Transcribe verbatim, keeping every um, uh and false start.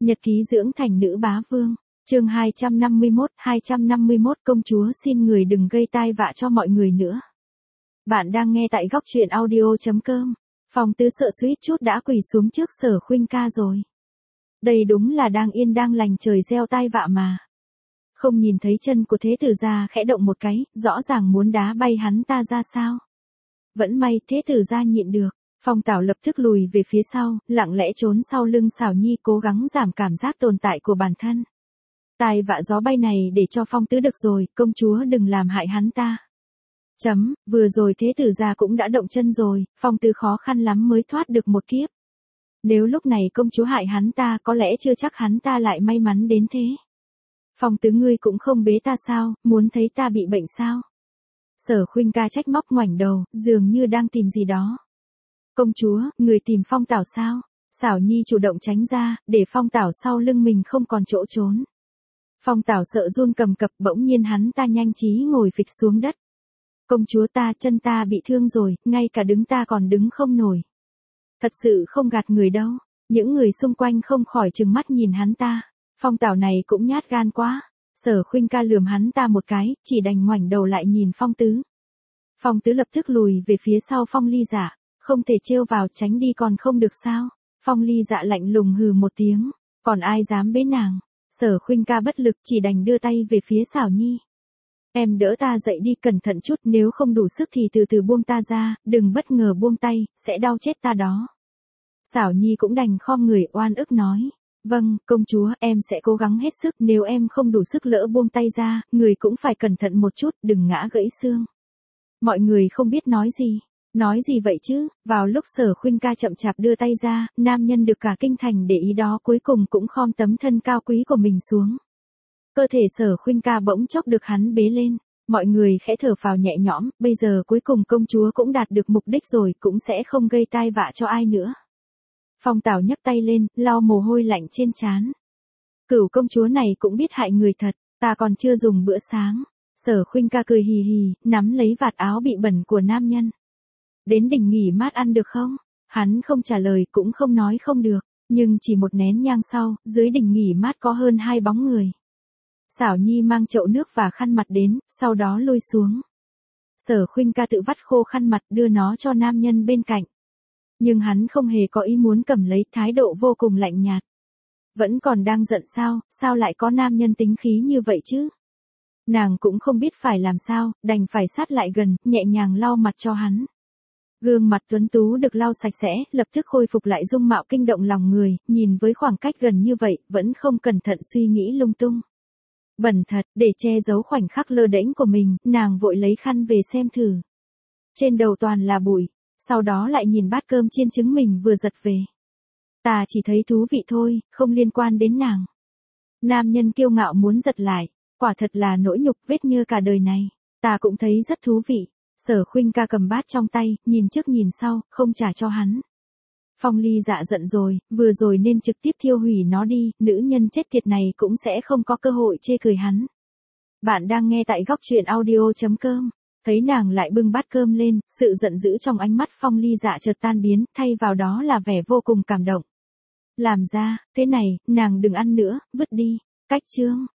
Nhật ký dưỡng thành nữ bá vương. Chương hai trăm năm mươi mốt, hai trăm năm mươi mốt công chúa xin người đừng gây tai vạ cho mọi người nữa. Bạn đang nghe tại góc truyện audio chấm com. Phong Tứ sợ suýt chút đã quỳ xuống trước Sở Khuynh ca rồi. Đây đúng là đang yên đang lành trời gieo tai vạ mà. Không nhìn thấy chân của thế tử gia khẽ động một cái, rõ ràng muốn đá bay hắn ta ra sao. Vẫn may thế tử gia nhịn được. Phong Tảo lập tức lùi về phía sau, lặng lẽ trốn sau lưng Xảo Nhi cố gắng giảm cảm giác tồn tại của bản thân. Tai vạ gió bay này để cho Phong Tứ được rồi, công chúa đừng làm hại hắn ta. Chấm, vừa rồi thế tử gia cũng đã động chân rồi, Phong Tứ khó khăn lắm mới thoát được một kiếp. Nếu lúc này công chúa hại hắn ta có lẽ chưa chắc hắn ta lại may mắn đến thế. Phong Tứ ngươi cũng không bế ta sao, muốn thấy ta bị bệnh sao? Sở Khuynh ca trách móc ngoảnh đầu, dường như đang tìm gì đó. Công chúa, người tìm Phong Tảo sao? Xảo Nhi chủ động tránh ra, để Phong Tảo sau lưng mình không còn chỗ trốn. Phong Tảo sợ run cầm cập, bỗng nhiên hắn ta nhanh trí ngồi phịch xuống đất. Công chúa ta, chân ta bị thương rồi, ngay cả đứng ta còn đứng không nổi. Thật sự không gạt người đâu. Những người xung quanh không khỏi trừng mắt nhìn hắn ta. Phong Tảo này cũng nhát gan quá. Sở Khuynh ca lườm hắn ta một cái, chỉ đành ngoảnh đầu lại nhìn Phong Tứ. Phong Tứ lập tức lùi về phía sau Phong Ly Dạ. Không thể trêu vào, tránh đi còn không được sao? Phong Ly Dạ lạnh lùng hừ một tiếng, còn ai dám bế nàng? Sở Khuynh ca bất lực chỉ đành đưa tay về phía Xảo Nhi. Em đỡ ta dậy đi, cẩn thận chút, nếu không đủ sức thì từ từ buông ta ra, đừng bất ngờ buông tay, sẽ đau chết ta đó. Xảo Nhi cũng đành khom người oan ức nói. Vâng, công chúa, em sẽ cố gắng hết sức, nếu em không đủ sức lỡ buông tay ra, người cũng phải cẩn thận một chút, đừng ngã gãy xương. Mọi người không biết nói gì. Nói gì vậy chứ, vào lúc Sở Khuynh ca chậm chạp đưa tay ra, nam nhân được cả kinh thành để ý đó cuối cùng cũng khom tấm thân cao quý của mình xuống. Cơ thể Sở Khuynh ca bỗng chốc được hắn bế lên, mọi người khẽ thở phào nhẹ nhõm, bây giờ cuối cùng công chúa cũng đạt được mục đích rồi, cũng sẽ không gây tai vạ cho ai nữa. Phong Tảo nhấc tay lên, lau mồ hôi lạnh trên trán. Cửu công chúa này cũng biết hại người thật, ta còn chưa dùng bữa sáng. Sở Khuynh ca cười hì hì, nắm lấy vạt áo bị bẩn của nam nhân. Đến đỉnh nghỉ mát ăn được không? Hắn không trả lời cũng không nói không được, nhưng chỉ một nén nhang sau, dưới đỉnh nghỉ mát có hơn hai bóng người. Xảo Nhi mang chậu nước và khăn mặt đến, sau đó lui xuống. Sở Khuynh ca tự vắt khô khăn mặt đưa nó cho nam nhân bên cạnh. Nhưng hắn không hề có ý muốn cầm lấy, thái độ vô cùng lạnh nhạt. Vẫn còn đang giận sao, sao lại có nam nhân tính khí như vậy chứ? Nàng cũng không biết phải làm sao, đành phải sát lại gần, nhẹ nhàng lau mặt cho hắn. Gương mặt tuấn tú được lau sạch sẽ, lập tức khôi phục lại dung mạo kinh động lòng người, nhìn với khoảng cách gần như vậy, vẫn không cẩn thận suy nghĩ lung tung. Bẩn thật, để che giấu khoảnh khắc lơ đễnh của mình, nàng vội lấy khăn về xem thử. Trên đầu toàn là bụi, sau đó lại nhìn bát cơm chiên trứng mình vừa giật về. Ta chỉ thấy thú vị thôi, không liên quan đến nàng. Nam nhân kiêu ngạo muốn giật lại, quả thật là nỗi nhục vết nhơ cả đời này, ta cũng thấy rất thú vị. Sở Khuynh ca cầm bát trong tay, nhìn trước nhìn sau, không trả cho hắn. Phong Ly Dạ giận rồi, vừa rồi nên trực tiếp thiêu hủy nó đi, nữ nhân chết tiệt này cũng sẽ không có cơ hội chê cười hắn. Bạn đang nghe tại góc truyện audio chấm com. Thấy nàng lại bưng bát cơm lên, sự giận dữ trong ánh mắt Phong Ly Dạ chợt tan biến, thay vào đó là vẻ vô cùng cảm động. Làm ra, thế này, nàng đừng ăn nữa, vứt đi. Cách chương.